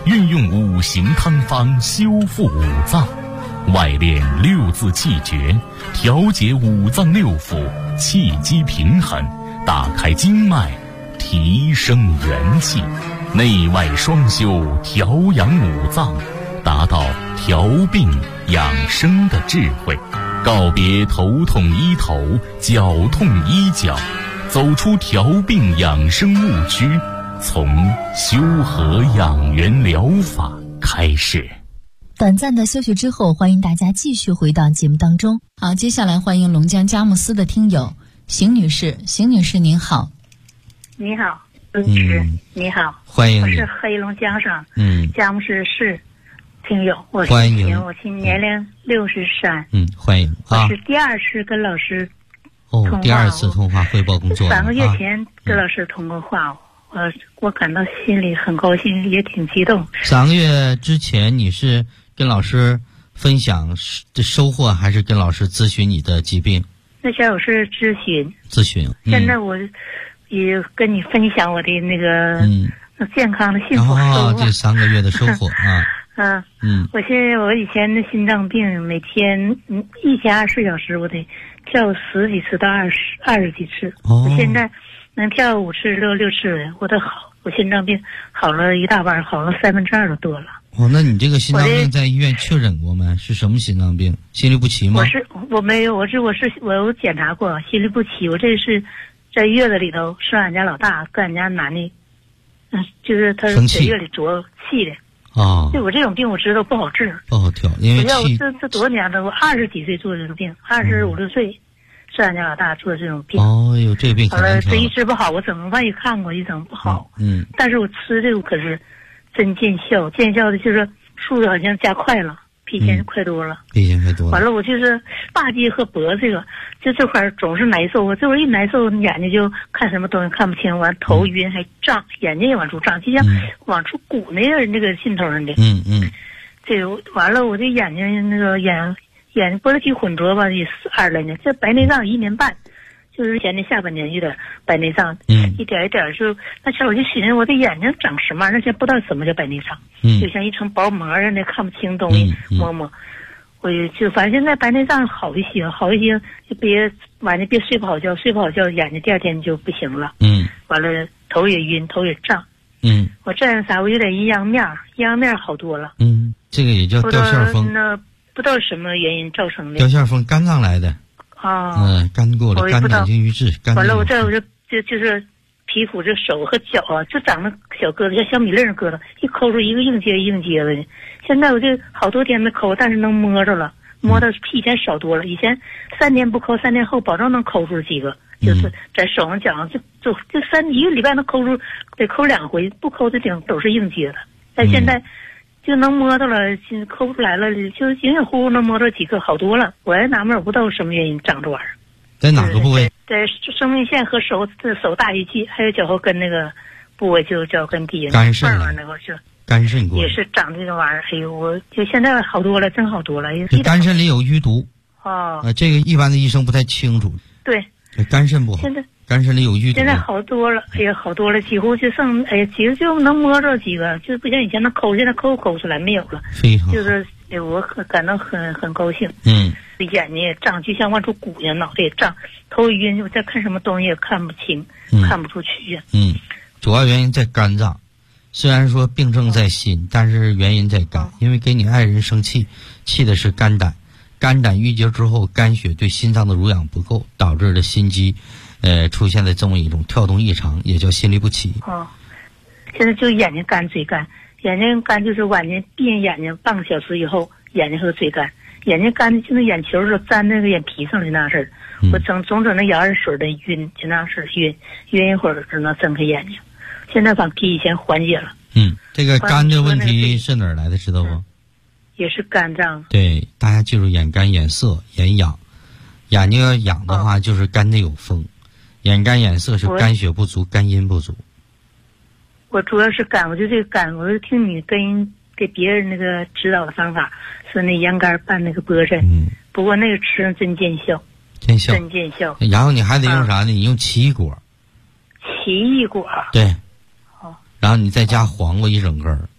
运用五行汤方修复五脏，外练六字气诀，调节五脏六腑，气机平衡，打开经脉，提升元气，内外双修，调养五脏，达到调病养生的智慧，告别头痛医头，脚痛医脚，走出调病养生误区，从修和养元疗法开始。 短暂的休息之后，欢迎大家继续回到节目当中。好，接下来欢迎龙江佳木斯的听友邢女士。邢女士您好。 你好，主持你好， 欢迎你。 我是黑龙江省佳木斯市听友，我欢迎您。 我今年龄63。 欢迎我是第二次跟老师通话。 第二次通话汇报工作。 3个月前跟老师通过话，我感到心里很高兴，也挺激动。 3个月之前你是跟老师分享的收获，还是跟老师咨询你的疾病？ 那前我是咨询。现在我也跟你分享我的那个健康的幸福收获。 这3个月的收获啊。 我以前的心脏病，每天1天24小时，我得跳10几次到20几次。我现在能跳5次到6次了，我都好。我心脏病好了一大半，好了2/3都多了。 那你这个心脏病在医院确诊过吗？是什么心脏病？心律不齐吗？ 我没有，我有检查过心律不齐。我这是在月子里头是俺家老大跟俺家男的，就是他在月里着气的。就我这种病我知道不好治， 不好调，因为气。 这多少年了？我20几岁做这个病，25、6岁是俺家老大做这种病。 这个病好了，这一治不好，我怎么万一看过一整不好。但是我吃这个可是真见效，见效的就是速度好像加快了，比以前快多了。完了，我就是大肌和脖子就这块总是难受，我这会儿一难受，眼睛就看什么东西看不清，完头晕还胀，眼睛也往出胀，就像往出鼓那个劲头似的。这完了，我这眼睛那个眼睛玻璃体混浊吧，也20来年，这白内障1年半。就是前年下半年有点白内障，一点一点就那前我就寻思我的眼睛长什么，那前不知道什么叫白内障，就像一层薄膜似的，看不清东西，摸摸。我就反正现在白内障好一些，就别晚上别睡不好觉，眼睛第2天就不行了。完了头也晕，头也胀。我这样我有点阴阳面好多了。 这个也叫掉线风。 那不知道什么原因造成的。 掉线风，肝脏来的。肝过了，肝胆经瘀滞。 完了，我就是皮肤这手和脚就长了小疙瘩，像小米粒疙瘩，一抠出一个硬结的。现在我就好多天没抠，但是能摸着了，摸的比以前少多了。以前3天不抠，3天后保证能抠出几个，就是在手上脚上就1个礼拜能抠出，得抠2回，不抠这顶都是硬结的。但现在就能摸到了，抠不出来了，就隐隐乎能摸到几个，好多了。我还纳闷，我不知道什么原因长这玩意儿。 在哪个部位？ 在生命线和手大鱼际，还有脚后跟那个部位，就脚跟底肝肾那个是肝肾过， 也是长这个玩意儿。哎呦，我就现在好多了，真好多了。 肝肾里有淤毒。这个一般的医生不太清楚。 对， 肝肾不好。 现在肝肾里有淤毒。 现在好多了，好多了，几乎就剩几个就能摸着几个，就不像以前那抠，现在抠出来没有了。 非常好。 就是我感到很高兴。眼睛也胀，就像往出鼓一样，脑袋也胀，头也晕，我再看什么东西也看不清，看不出去。 主要原因在肝脏，虽然说病症在心，但是原因在肝，因为给你爱人生气，气的是肝胆，肝胆郁结之后，肝血对心脏的濡养不够，导致的心肌出现了这么一种跳动异常，也叫心律不齐。 现在就眼睛干嘴干，眼睛干就是晚间闭上眼睛半个小时以后，眼睛和嘴干。眼睛干就那眼球就粘那个眼皮上的那事儿，我总整那眼耳水的晕，就那事晕一会儿就能睁开眼睛。现在比以前缓解了。 这个肝的问题是哪儿来的知道不？ 也是肝脏。 对，大家记住眼干、眼涩、眼痒。眼睛要痒的话，就是肝内有风；眼干眼涩是肝血不足、肝阴不足。 我主要是肝，我就这个肝，我就听你给别人那个指导的方法，说那羊肝拌那个菠菜，不过那个吃真见效。然后你还得用啥呢？你用奇异果。 奇异果。 对。然后你再加黄瓜1整根，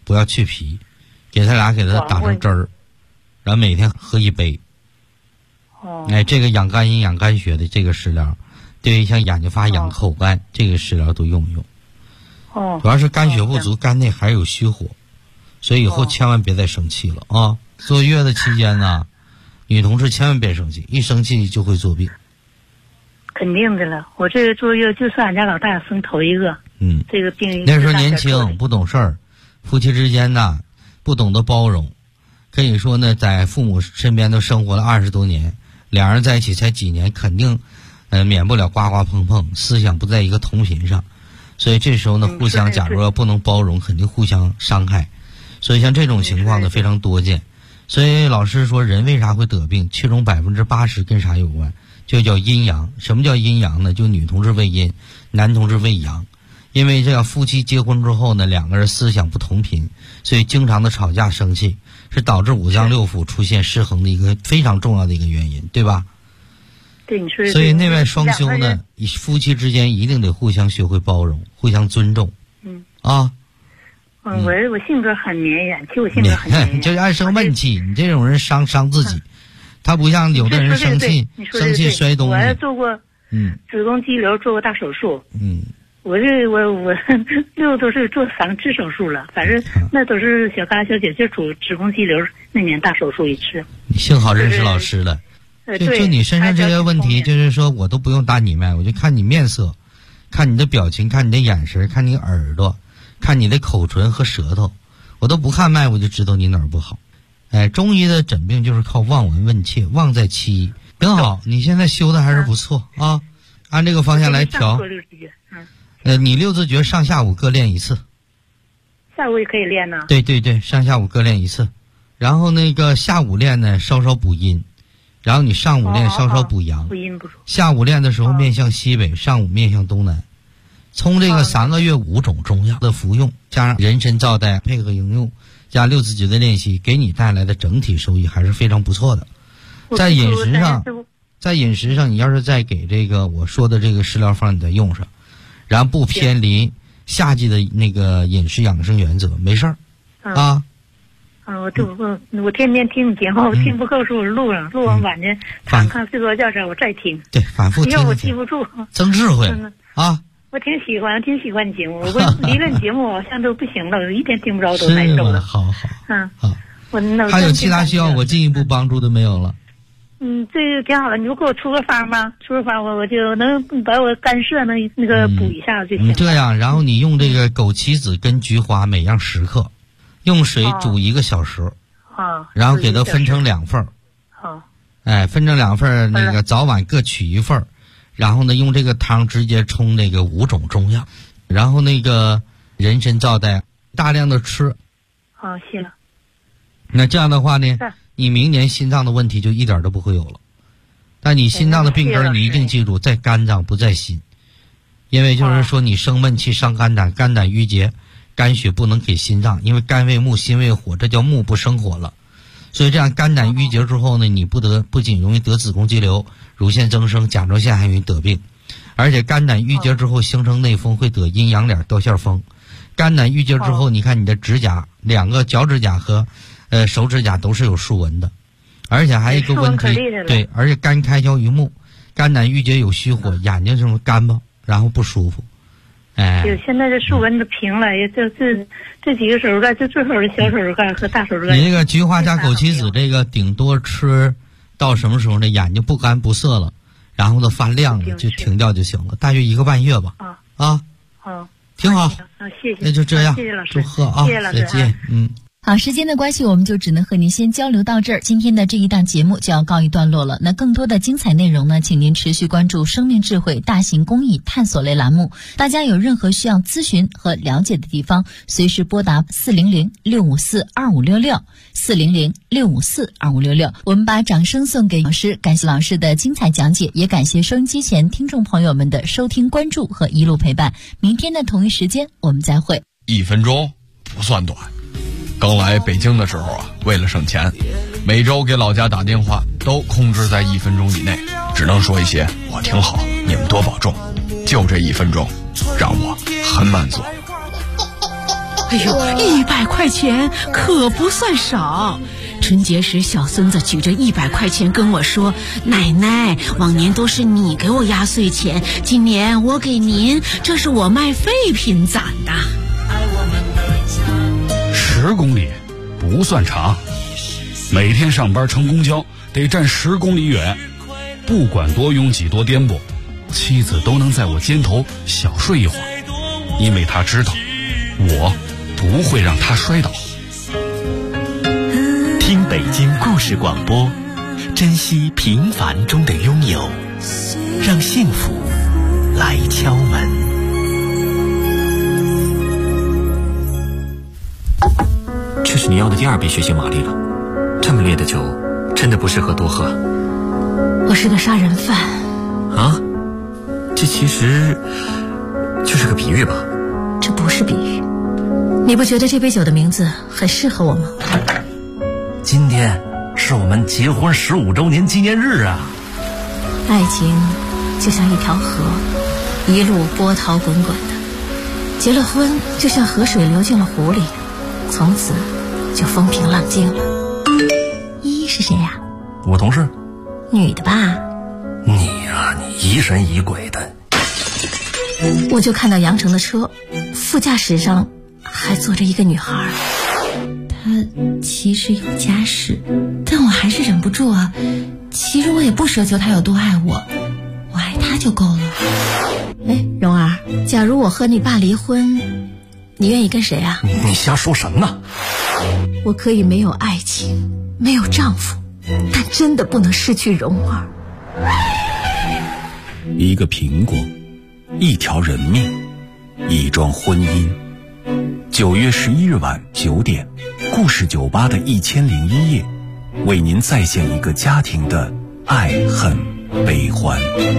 不要去皮，给他打成汁儿，然后每天喝1杯。这个养肝阴养肝血的这个食疗，对于像眼睛发痒、口干这个食疗都用一用。主要是肝血不足，肝内还有虚火，所以以后千万别再生气了啊！坐月子期间呢，女同志千万别生气，一生气就会作病。 肯定的了，我这个坐月就是俺家老大生头一个。这个病那时候年轻不懂事儿，夫妻之间呢不懂得包容，可以说呢在父母身边都生活了20多年，两人在一起才几年，肯定免不了呱呱碰碰，思想不在一个同频上，所以这时候呢互相假如不能包容，肯定互相伤害，所以像这种情况呢非常多见。所以老师说人为啥会得病，其中80%跟啥有关，就叫阴阳。什么叫阴阳呢？就女同志为阴，男同志为阳。因为这样夫妻结婚之后呢，两个人思想不同频，所以经常的吵架生气，是导致5脏6腑出现失衡的一个非常重要的一个原因，对吧？ 对，你说。 所以内外双修呢，夫妻之间一定得互相学会包容，互相尊重。 我性格很绵延，其实我性格很绵延。 就是爱生闷气，你这种人伤自己。他不像有的人生气摔东西。 我还做过子宫肌瘤，做过大手术。我60多岁做3次手术了，反正那都是小嘎小姐，就主子宫肌瘤那年大手术1次。 你幸好认识老师了。就你身上这些问题，就是说我都不用搭你脉，我就看你面色，看你的表情，看你的眼神，看你耳朵，看你的口唇和舌头，我都不看脉，我就知道你哪儿不好。中医的诊病就是靠望闻问切，望在其一，挺好。你现在修的还是不错啊，按这个方向来调。你6字诀上下午各练1次。 下午也可以练呢。 对，上下午各练1次，然后那个下午练呢稍稍补阴，然后你上午练稍稍补阳。 补阴不下午练的时候面向西北，上午面向东南。从这个3个月5种中药的服用，加上人参皂苷配合应用，加6字诀的练习，给你带来的整体收益还是非常不错的。在饮食上，你要是再给这个我说的这个食疗方你再用上，然后不偏离夏季的那个饮食养生原则，没事儿啊。 我天天听你节目，我听不够数，录完晚间看睡着觉前我再听。 对，反复听。 要我记不住。 增智慧啊！ 我挺喜欢你节目，我离了你节目我好像都不行了，我一天听不着都难受了。 好。 好。 还有其他需要我进一步帮助的没有了？ 这就挺好了。你不给我出个方吗？出个方我就能把我肝肾那个补一下就行了。 这样，然后你用这个枸杞子跟菊花每样10克，用水煮1个小时。然后给它分成2份。分成2份，那个早晚各取1份。然后呢，用这个汤直接冲那个5种中药，然后那个人参皂苷大量的吃。 谢了。 那这样的话呢，你明年心脏的问题就一点都不会有了。但你心脏的病根你一定记住，在肝脏不在心，因为就是说你生闷气伤肝胆，肝胆郁结，肝血不能给心脏，因为肝为木，心为火，这叫木不生火了。所以这样肝胆郁结之后呢，你不仅容易得子宫肌瘤、乳腺增生、甲状腺还容易得病，而且肝胆郁结之后形成内风，会得阴阳脸、掉线风。肝胆郁结之后，你看你的指甲，2个脚指甲和手指甲都是有竖纹的，而且还有一个问题，对，而且肝开窍于目，肝胆郁结有虚火，眼睛什么干巴，然后不舒服。 现在这竖纹都平了，也这几个手术盖，就最后的小手术盖和大手术盖。 你这个菊花加枸杞子，这个顶多吃到什么时候呢？眼睛不干不涩了，然后呢发亮了，就停掉就行了，大约1个半月吧。挺好。 谢谢。 那就这样， 谢谢老师， 祝贺啊！ 谢谢老师， 再见。 好，时间的关系，我们就只能和您先交流到这儿。今天的这一档节目就要告一段落了。那更多的精彩内容呢，请您持续关注生命智慧大型公益探索类栏目。大家有任何需要咨询和了解的地方，随时拨打400-654-2566，400-654-2566。我们把掌声送给老师，感谢老师的精彩讲解，也感谢收音机前听众朋友们的收听关注和一路陪伴。明天的同一时间我们再会。 1分钟不算短。刚来北京的时候啊，为了省钱，每周给老家打电话都控制在1分钟以内，只能说一些我挺好，你们多保重，就这1分钟让我很满足。 哎呦，100块钱可不算少。春节时，小孙子举着100块钱跟我说：“奶奶，往年都是你给我压岁钱，今年我给您，这是我卖废品攒的。 ”10公里不算长，每天上班乘公交得站10公里远，不管多拥挤多颠簸，妻子都能在我肩头小睡一会儿，因为她知道我不会让她摔倒。 听北京故事广播，珍惜平凡中的拥有，让幸福来敲门。 这是你要的第2杯血腥玛丽了，这么烈的酒真的不适合多喝。 我是个杀人犯啊，这其实就是个比喻吧？ 这不是比喻，你不觉得这杯酒的名字很适合我吗？ 今天是我们结婚15周年纪念日啊！ 爱情就像一条河，一路波涛滚滚的，结了婚就像河水流进了湖里，从此就风平浪静了。依依是谁呀？ 我同事。 女的吧？ 你呀，你疑神疑鬼的。 我就看到杨成的车，副驾驶上还坐着一个女孩。她其实有家室，但我还是忍不住啊。其实我也不奢求她有多爱我，我爱她就够了。哎，蓉儿，假如我和你爸离婚，你愿意跟谁啊？ 你瞎说什么呢？ 我可以没有爱情，没有丈夫，但真的不能失去蓉儿。 一个苹果，一条人命，一桩婚姻。9月11日晚9点，故事酒吧的1001夜，为您再现一个家庭的爱恨悲欢。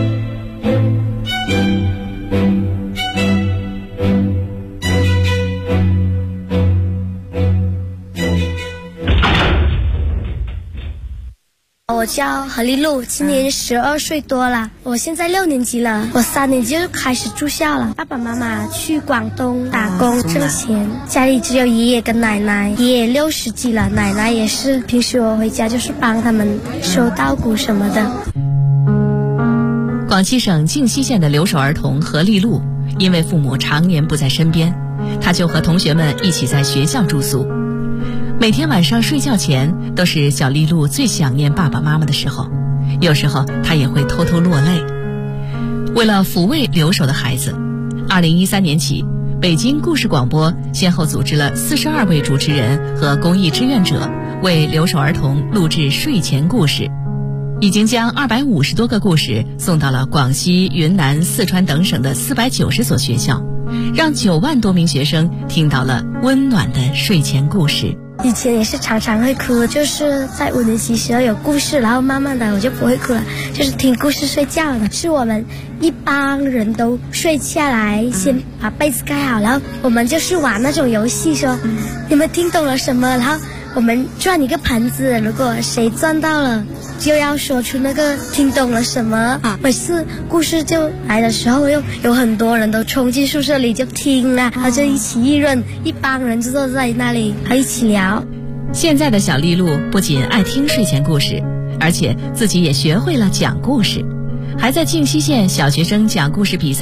我叫何丽露，今年12岁多了。我现在6年级了，我3年级就开始住校了。爸爸妈妈去广东打工挣钱，家里只有爷爷跟奶奶。爷爷60几了，奶奶也是。平时我回家就是帮他们收稻谷什么的。 广西省靖西县的留守儿童何丽露，因为父母常年不在身边，她就和同学们一起在学校住宿。每天晚上睡觉前，都是小丽露最想念爸爸妈妈的时候，有时候她也会偷偷落泪。为了抚慰留守的孩子，2013年起，北京故事广播先后组织了42位主持人和公益志愿者，为留守儿童录制睡前故事，已经将250多个故事送到了广西、云南、四川等省的490所学校，让9万多名学生听到了温暖的睡前故事。 以前也是常常会哭，就是在5年级时候有故事，然后慢慢的我就不会哭了，就是听故事睡觉了。是我们一帮人都睡下来，先把被子盖好，然后我们就是玩那种游戏，说你们听懂了什么，然后我们转一个盘子，如果谁转到了就要说出那个听懂了什么。每次故事就来的时候，又有很多人都冲进宿舍里就听啊，然后就一起议论，一帮人就坐在那里还一起聊。 现在的小丽露不仅爱听睡前故事，而且自己也学会了讲故事，还在靖西县小学生讲故事比赛